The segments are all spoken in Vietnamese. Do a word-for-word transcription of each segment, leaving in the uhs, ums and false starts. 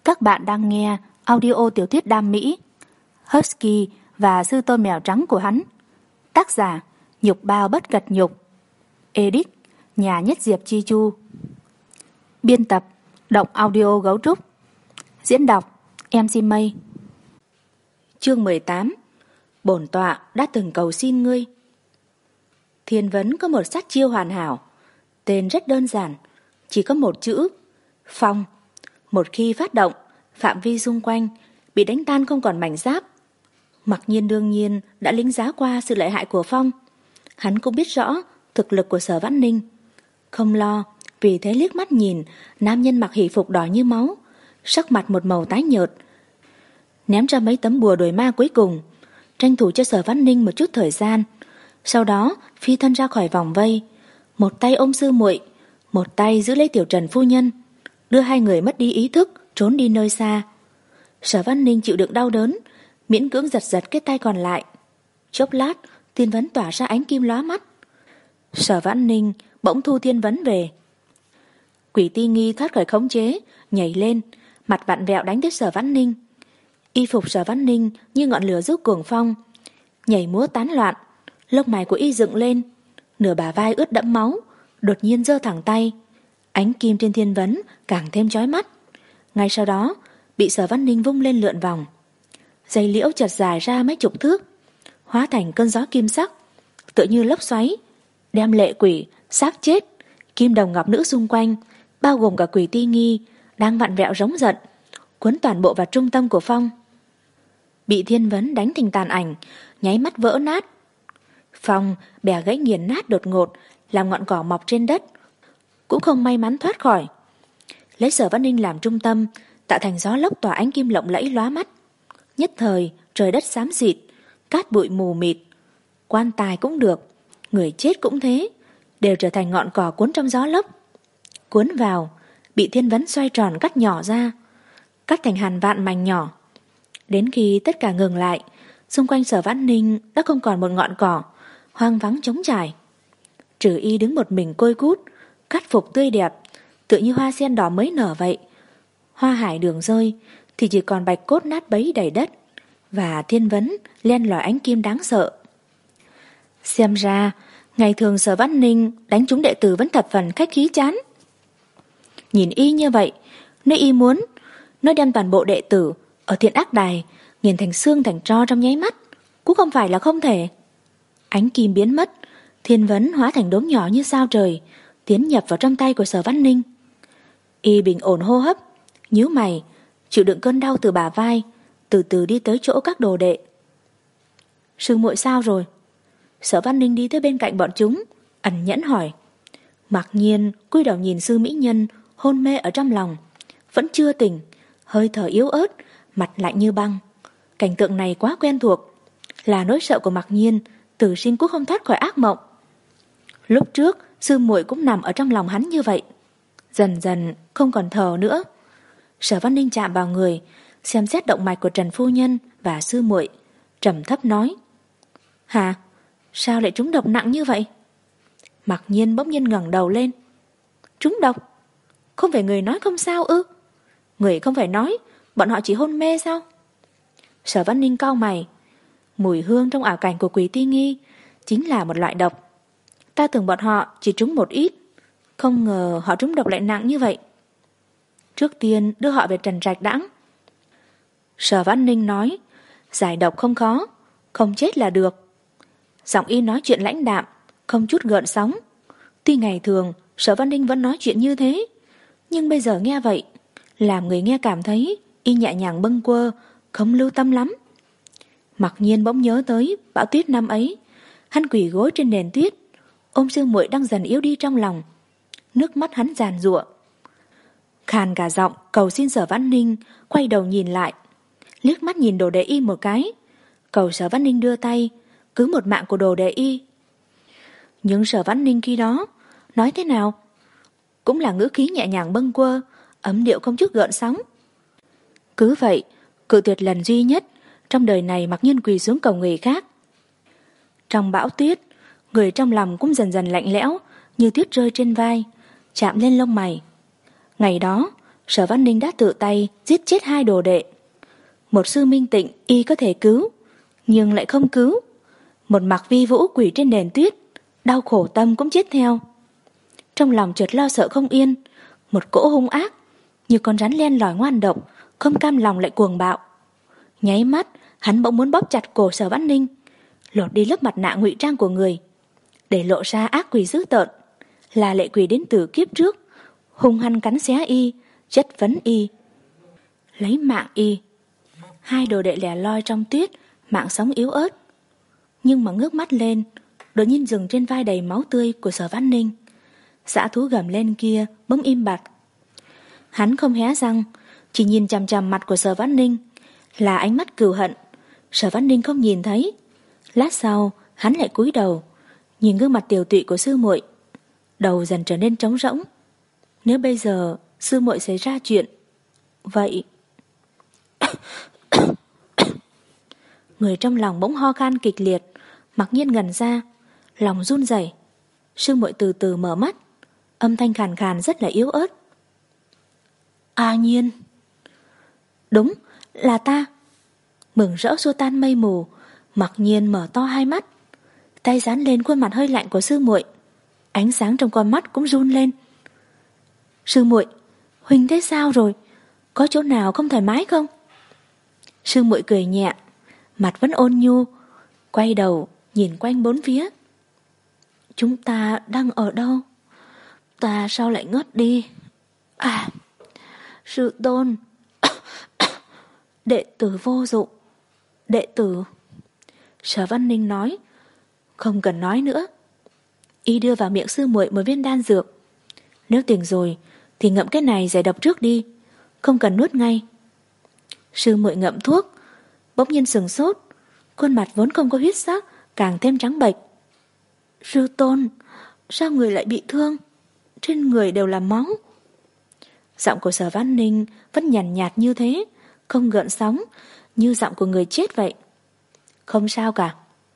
Các bạn đang nghe audio tiểu thuyết đam mỹ Husky và sư tôn mèo trắng của hắn. Tác giả Nhục Bao Bất Cật Nhục. Edit Nhà Nhất Diệp Chi Chu. Biên tập Động Audio Gấu Trúc. Diễn đọc em xê Mây. Chương mười tám. Bổn tọa đã từng cầu xin ngươi. Thiên vấn có một sát chiêu hoàn hảo. Tên rất đơn giản, chỉ có một chữ: phong. Một khi phát động, phạm vi xung quanh bị đánh tan không còn mảnh giáp. Mặc Nhiên đương nhiên đã lĩnh giá qua sự lợi hại của phong. Hắn cũng biết rõ thực lực của Sở Vãn Ninh. Không lo, vì thế liếc mắt nhìn nam nhân mặc hỷ phục đỏ như máu, sắc mặt một màu tái nhợt, ném ra mấy tấm bùa đuổi ma cuối cùng, tranh thủ cho Sở Vãn Ninh một chút thời gian. Sau đó phi thân ra khỏi vòng vây, một tay ôm sư muội, một tay giữ lấy Tiểu Trần phu nhân, đưa hai người mất đi ý thức trốn đi nơi xa. Sở Vãn Ninh chịu đựng đau đớn, miễn cưỡng giật giật cái tay còn lại. Chốc lát, Thiên Vấn tỏa ra ánh kim lóa mắt. Sở Vãn Ninh bỗng thu Thiên Vấn về. Quỷ Ti Nghi thoát khỏi khống chế, nhảy lên, mặt vặn vẹo đánh tới Sở Vãn Ninh. Y phục Sở Vãn Ninh như ngọn lửa giúp cuồng phong, nhảy múa tán loạn, lông mày của y dựng lên, nửa bả vai ướt đẫm máu, đột nhiên giơ thẳng tay. Ánh kim trên Thiên Vấn càng thêm chói mắt. Ngay sau đó, bị Sở Vãn Ninh vung lên lượn vòng. Dây liễu chật dài ra mấy chục thước, hóa thành cơn gió kim sắc, tựa như lốc xoáy, đem lệ quỷ, xác chết, kim đồng ngọc nữ xung quanh, bao gồm cả Quỷ Ti Nghi, đang vặn vẹo rống giận, cuốn toàn bộ vào trung tâm của phong. Bị Thiên Vấn đánh thành tàn ảnh, nháy mắt vỡ nát. Phong bẻ gãy nghiền nát đột ngột, làm ngọn cỏ mọc trên đất, cũng không may mắn thoát khỏi. Lấy Sở Vãn Ninh làm trung tâm, tạo thành gió lốc tỏa ánh kim lộng lẫy lóa mắt. Nhất thời trời đất xám xịt, cát bụi mù mịt. Quan tài cũng được, người chết cũng thế, đều trở thành ngọn cỏ cuốn trong gió lốc. Cuốn vào, bị Thiên Vấn xoay tròn cắt nhỏ ra, cắt thành hàn vạn mảnh nhỏ. Đến khi tất cả ngừng lại, xung quanh Sở Vãn Ninh đã không còn một ngọn cỏ, hoang vắng trống trải. Trừ y đứng một mình côi cút, cắt phục tươi đẹp, tựa như hoa sen đỏ mới nở vậy. Hoa hải đường rơi thì chỉ còn bạch cốt nát bấy đầy đất, và Thiên Vấn len lỏi ánh kim đáng sợ. Xem ra ngày thường Sở Vãn Ninh đánh trúng đệ tử vẫn thập phần khách khí chán. Nhìn y như vậy, nếu y muốn, nó đem toàn bộ đệ tử ở Thiện Ác Đài nghiền thành xương thành tro trong nháy mắt, cũng không phải là không thể. Ánh kim biến mất, Thiên Vấn hóa thành đốm nhỏ như sao trời, tiến nhập vào trong tay của Sở Vãn Ninh. Y bình ổn hô hấp, nhíu mày, chịu đựng cơn đau từ bả vai, từ từ đi tới chỗ các đồ đệ. Sư muội sao rồi? Sở Vãn Ninh đi tới bên cạnh bọn chúng, ẩn nhẫn hỏi. Mặc Nhiên cúi đầu nhìn sư mỹ nhân hôn mê ở trong lòng, vẫn chưa tỉnh, hơi thở yếu ớt, mặt lạnh như băng. Cảnh tượng này quá quen thuộc, là nỗi sợ của Mặc Nhiên từ sinh cũng không thoát khỏi ác mộng. Lúc trước sư muội cũng nằm ở trong lòng hắn như vậy, dần dần không còn thở nữa. Sở Vãn Ninh chạm vào người, xem xét động mạch của Trần phu nhân và sư muội, trầm thấp nói: Hả? Sao lại trúng độc nặng như vậy? Mặc Nhiên bỗng nhiên ngẩng đầu lên. Trúng độc? Không phải người nói không sao ư? Người không phải nói bọn họ chỉ hôn mê sao? Sở Vãn Ninh cau mày. Mùi hương trong ảo cảnh của Quỷ Ti Nghi chính là một loại độc. Ta tưởng bọn họ chỉ trúng một ít, không ngờ họ trúng độc lại nặng như vậy. Trước tiên đưa họ về Trần Trạch đãng. Sở Vãn Ninh nói, giải độc không khó, không chết là được. Giọng y nói chuyện lãnh đạm, không chút gợn sóng. Tuy ngày thường Sở Vãn Ninh vẫn nói chuyện như thế, nhưng bây giờ nghe vậy, làm người nghe cảm thấy y nhẹ nhàng bâng quơ, không lưu tâm lắm. Mặc Nhiên bỗng nhớ tới bão tuyết năm ấy, hắn quỳ gối trên nền tuyết, ôm sư muội đang dần yếu đi trong lòng. Nước mắt hắn giàn giụa, khàn cả giọng cầu xin Sở Vãn Ninh quay đầu nhìn lại, liếc mắt nhìn đồ đệ y một cái, cầu Sở Vãn Ninh đưa tay cứu một mạng của đồ đệ y. Nhưng Sở Vãn Ninh khi đó nói thế nào? Cũng là ngữ khí nhẹ nhàng bâng quơ, ấm điệu không chút gợn sóng. Cứ vậy, cự tuyệt lần duy nhất trong đời này Mặc Nhiên quỳ xuống cầu người khác. Trong bão tuyết, người trong lòng cũng dần dần lạnh lẽo, như tuyết rơi trên vai, chạm lên lông mày. Ngày đó, Sở Văn Ninh đã tự tay giết chết hai đồ đệ. Một sư minh tịnh y có thể cứu, nhưng lại không cứu. Một Mạc Vi Vũ quỷ trên nền tuyết, đau khổ tâm cũng chết theo. Trong lòng chợt lo sợ không yên, một cỗ hung ác như con rắn len lỏi ngoan độc, không cam lòng lại cuồng bạo. Nháy mắt, hắn bỗng muốn bóp chặt cổ Sở Văn Ninh, lột đi lớp mặt nạ ngụy trang của người, để lộ ra ác quỷ dữ tợn, là lệ quỷ đến từ kiếp trước, hung hăng cắn xé y, chất vấn y, lấy mạng y. Hai đồ đệ lẻ loi trong tuyết, mạng sống yếu ớt. Nhưng mà ngước mắt lên, đột nhiên dừng trên vai đầy máu tươi của Sở Văn Ninh. Dã thú gầm lên kia bỗng im bặt. Hắn không hé răng, chỉ nhìn chằm chằm mặt của Sở Văn Ninh, là ánh mắt cừu hận. Sở Văn Ninh không nhìn thấy. Lát sau, hắn lại cúi đầu, nhìn gương mặt tiều tụy của sư muội, đầu dần trở nên trống rỗng. Nếu bây giờ sư muội xảy ra chuyện, vậy người trong lòng bỗng ho khan kịch liệt, mặc nhiên ngẩn ra, lòng run rẩy. Sư muội từ từ mở mắt, âm thanh khàn khàn rất là yếu ớt. A Nhiên. Đúng, là ta. Mừng rỡ xua tan mây mù, mặc nhiên mở to hai mắt, tay dán lên khuôn mặt hơi lạnh của sư muội, ánh sáng trong con mắt cũng run lên. Sư muội, huynh thế sao rồi? Có chỗ nào không thoải mái không? Sư muội cười nhẹ, mặt vẫn ôn nhu, quay đầu nhìn quanh bốn phía. Chúng ta đang ở đâu? Ta sao lại ngất đi? À, sư tôn. Đệ tử vô dụng. Đệ tử. Sở Văn Ninh nói. Không cần nói nữa. Y đưa vào miệng sư muội một viên đan dược. Nếu tỉnh rồi thì ngậm cái này giải độc trước đi, không cần nuốt ngay. Sư muội ngậm thuốc, bỗng nhiên sừng sốt, khuôn mặt vốn không có huyết sắc càng thêm trắng bệch. Sư tôn, sao người lại bị thương? Trên người đều là máu. Giọng của Sở Văn Ninh vẫn nhàn nhạt, nhạt như thế, không gợn sóng, như giọng của người chết vậy. Không sao cả.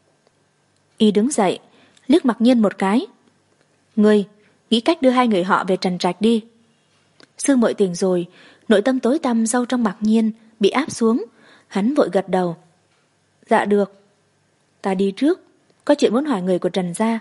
Y đứng dậy, liếc Mặc Nhiên một cái. Ngươi, nghĩ cách đưa hai người họ về Trần Trạch đi. Sư muội tỉnh rồi, nội tâm tối tăm sâu trong Mặc Nhiên bị áp xuống, hắn vội gật đầu. Dạ được. Ta đi trước, có chuyện muốn hỏi người của Trần gia.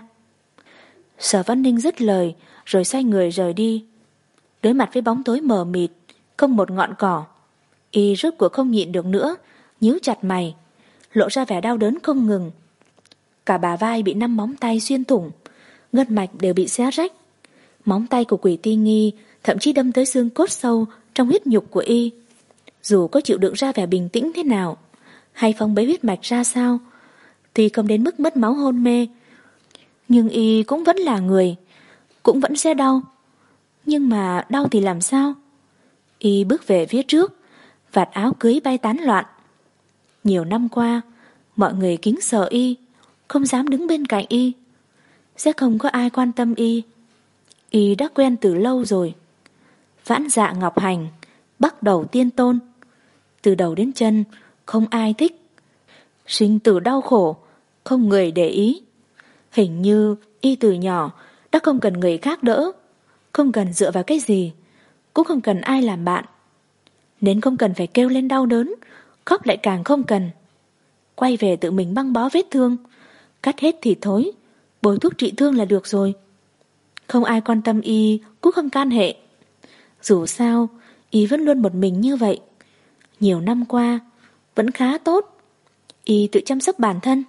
Sở Văn Ninh dứt lời, rồi xoay người rời đi. Đối mặt với bóng tối mờ mịt, không một ngọn cỏ, y rốt cuộc không nhịn được nữa, nhíu chặt mày, lộ ra vẻ đau đớn không ngừng. Cả bả vai bị năm móng tay xuyên thủng, ngân mạch đều bị xé rách. Móng tay của Quỷ Ti Nghi thậm chí đâm tới xương cốt sâu trong huyết nhục của y. Dù có chịu đựng ra vẻ bình tĩnh thế nào, hay phong bế huyết mạch ra sao, tuy không đến mức mất máu hôn mê, nhưng y cũng vẫn là người, cũng vẫn sẽ đau. Nhưng mà đau thì làm sao? Y bước về phía trước, vạt áo cưới bay tán loạn. Nhiều năm qua, mọi người kính sợ y, không dám đứng bên cạnh y. Sẽ không có ai quan tâm y. Y đã quen từ lâu rồi. Vãn Dạ Ngọc Hành, Bắc Đầu Tiên Tôn, từ đầu đến chân không ai thích. Sinh tử đau khổ, không người để ý. Hình như y từ nhỏ đã không cần người khác đỡ, không cần dựa vào cái gì, cũng không cần ai làm bạn, nên không cần phải kêu lên đau đớn, khóc lại càng không cần. Quay về tự mình băng bó vết thương, cắt hết thịt thối, bôi thuốc trị thương là được rồi. Không ai quan tâm y, cũng không can hệ. Dù sao, y vẫn luôn một mình như vậy. Nhiều năm qua, vẫn khá tốt. Y tự chăm sóc bản thân.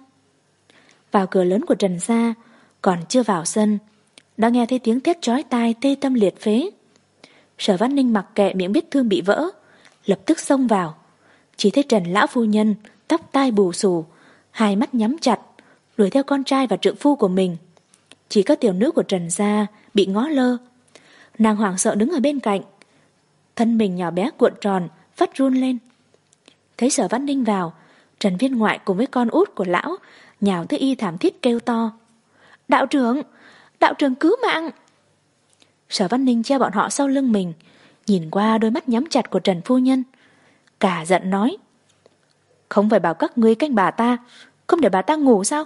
Vào cửa lớn của Trần gia, còn chưa vào sân, đã nghe thấy tiếng thét chói tai tê tâm liệt phế. Sở Văn Ninh mặc kệ miệng vết thương bị vỡ, lập tức xông vào. Chỉ thấy Trần lão phu nhân, tóc tai bù xù, hai mắt nhắm chặt, đuổi theo con trai và trượng phu của mình. Chỉ có tiểu nữ của Trần gia bị ngó lơ. Nàng hoảng sợ đứng ở bên cạnh, thân mình nhỏ bé cuộn tròn, phát run lên. Thấy Sở Văn Ninh vào, Trần Viên Ngoại cùng với con út của lão nhào tới y thảm thiết kêu to. Đạo trưởng, đạo trưởng cứu mạng. Sở Văn Ninh che bọn họ sau lưng mình, nhìn qua đôi mắt nhắm chặt của Trần phu nhân, cả giận nói. Không phải bảo các ngươi canh bà ta, không để bà ta ngủ sao?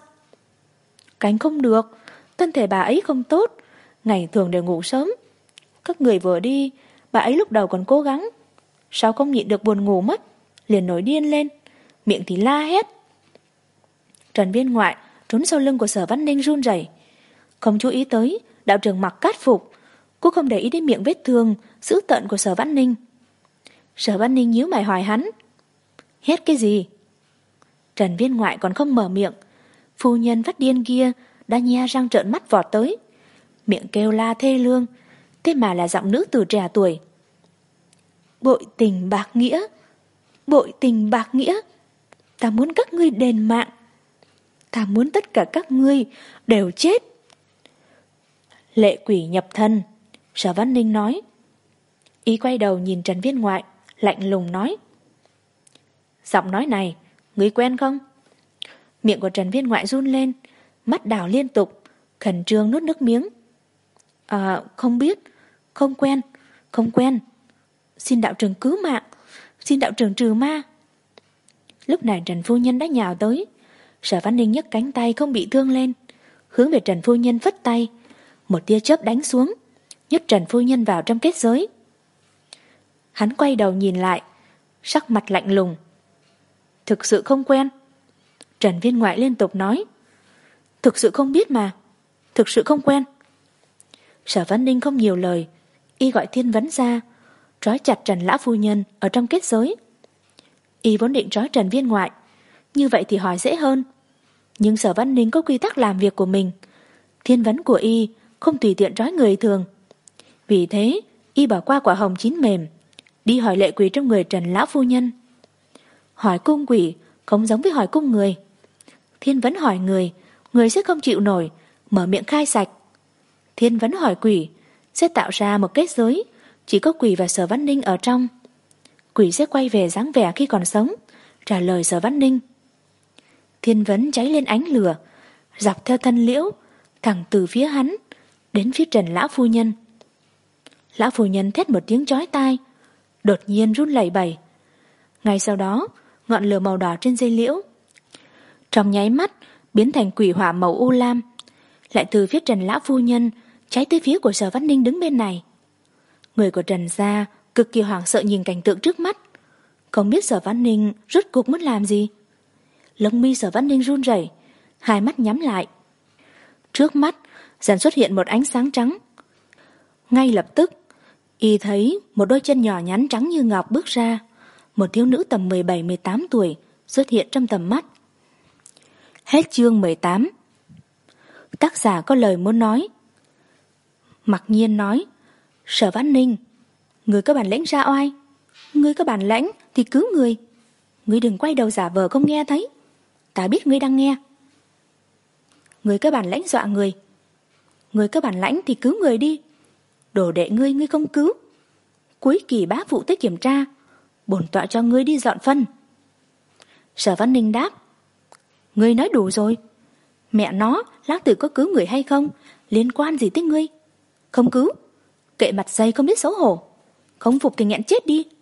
Canh không được, thân thể bà ấy không tốt, ngày thường đều ngủ sớm. Các người vừa đi, Bà ấy lúc đầu còn cố gắng, sau không nhịn được buồn ngủ mất, liền nổi điên lên, miệng thì la hét. Trần Viên Ngoại trốn sau lưng của Sở Văn Ninh run rẩy, không chú ý tới đạo trưởng mặc cát phục, cũng không để ý đến miệng vết thương dữ tợn của Sở Văn Ninh. Sở Văn Ninh nhíu mày hỏi hắn, hét cái gì? Trần Viên Ngoại còn không mở miệng, phu nhân phát điên kia đã nhe răng trợn mắt vọt tới, miệng kêu la thê lương, thế mà là giọng nữ từ trẻ tuổi. Bội tình bạc nghĩa, bội tình bạc nghĩa, ta muốn các ngươi đền mạng, ta muốn tất cả các ngươi đều chết. Lệ quỷ nhập thân, Sở Văn Ninh nói. Y quay đầu nhìn Trần Viên Ngoại, lạnh lùng nói, giọng nói này, ngươi quen không? Miệng của Trần Viên Ngoại run lên, mắt đảo liên tục, khẩn trương nuốt nước miếng. À, không biết, không quen, không quen. Xin đạo trưởng cứu mạng, xin đạo trưởng trừ ma. Lúc này Trần phu nhân đã nhào tới, Sở Văn Ninh nhấc cánh tay không bị thương lên, hướng về Trần phu nhân phất tay, một tia chớp đánh xuống, nhốt Trần phu nhân vào trong kết giới. Hắn quay đầu nhìn lại, sắc mặt lạnh lùng. Thực sự không quen. Trần Viên Ngoại liên tục nói, thực sự không biết mà, thực sự không quen. Sở Văn Ninh không nhiều lời, y gọi Thiên Vấn ra, trói chặt Trần lão phu nhân ở trong kết giới. Y vốn định trói Trần Viên Ngoại, như vậy thì hỏi dễ hơn. Nhưng Sở Văn Ninh có quy tắc làm việc của mình, Thiên Vấn của y không tùy tiện trói người thường. Vì thế y bỏ qua quả hồng chín mềm, đi hỏi lệ quỷ trong người Trần lão phu nhân. Hỏi cung quỷ không giống với hỏi cung người. Thiên Vấn hỏi người, người sẽ không chịu nổi, mở miệng khai sạch. Thiên Vấn hỏi quỷ, sẽ tạo ra một kết giới, chỉ có quỷ và Sở Văn Ninh ở trong. Quỷ sẽ quay về dáng vẻ khi còn sống, trả lời Sở Văn Ninh. Thiên Vấn cháy lên ánh lửa, dọc theo thân liễu, thẳng từ phía hắn đến phía Trần lão phu nhân. Lão phu nhân thét một tiếng chói tai, đột nhiên run lẩy bẩy. Ngay sau đó, ngọn lửa màu đỏ trên dây liễu trong nháy mắt biến thành quỷ hỏa màu u lam, lại từ phía Trần lão phu nhân cháy tới phía của Sở Văn Ninh đứng bên này. Người của Trần gia cực kỳ hoảng sợ nhìn cảnh tượng trước mắt, không biết Sở Văn Ninh rốt cuộc muốn làm gì. Lông mi Sở Văn Ninh run rẩy, hai mắt nhắm lại. Trước mắt dần xuất hiện một ánh sáng trắng. Ngay lập tức y thấy một đôi chân nhỏ nhắn trắng như ngọc bước ra, một thiếu nữ tầm mười bảy mười tám tuổi xuất hiện trong tầm mắt. Hết chương mười tám. Tác giả có lời muốn nói. Mặc Nhiên nói, Sở Văn Ninh, người có bản lĩnh ra oai, ngươi có bản lãnh thì cứu người, ngươi đừng quay đầu giả vờ không nghe thấy, ta biết ngươi đang nghe. Ngươi có bản lãnh dọa người, ngươi có bản lãnh thì cứu người đi, đồ đệ ngươi ngươi không cứu, cuối kỳ bá phụ tới kiểm tra, bổn tọa cho ngươi đi dọn phân. Sở Văn Ninh đáp, ngươi nói đủ rồi, mẹ nó, lão tử có cứu người hay không liên quan gì tới ngươi? Không cứu, kệ mặt dây không biết xấu hổ, không phục thì nghẹn chết đi.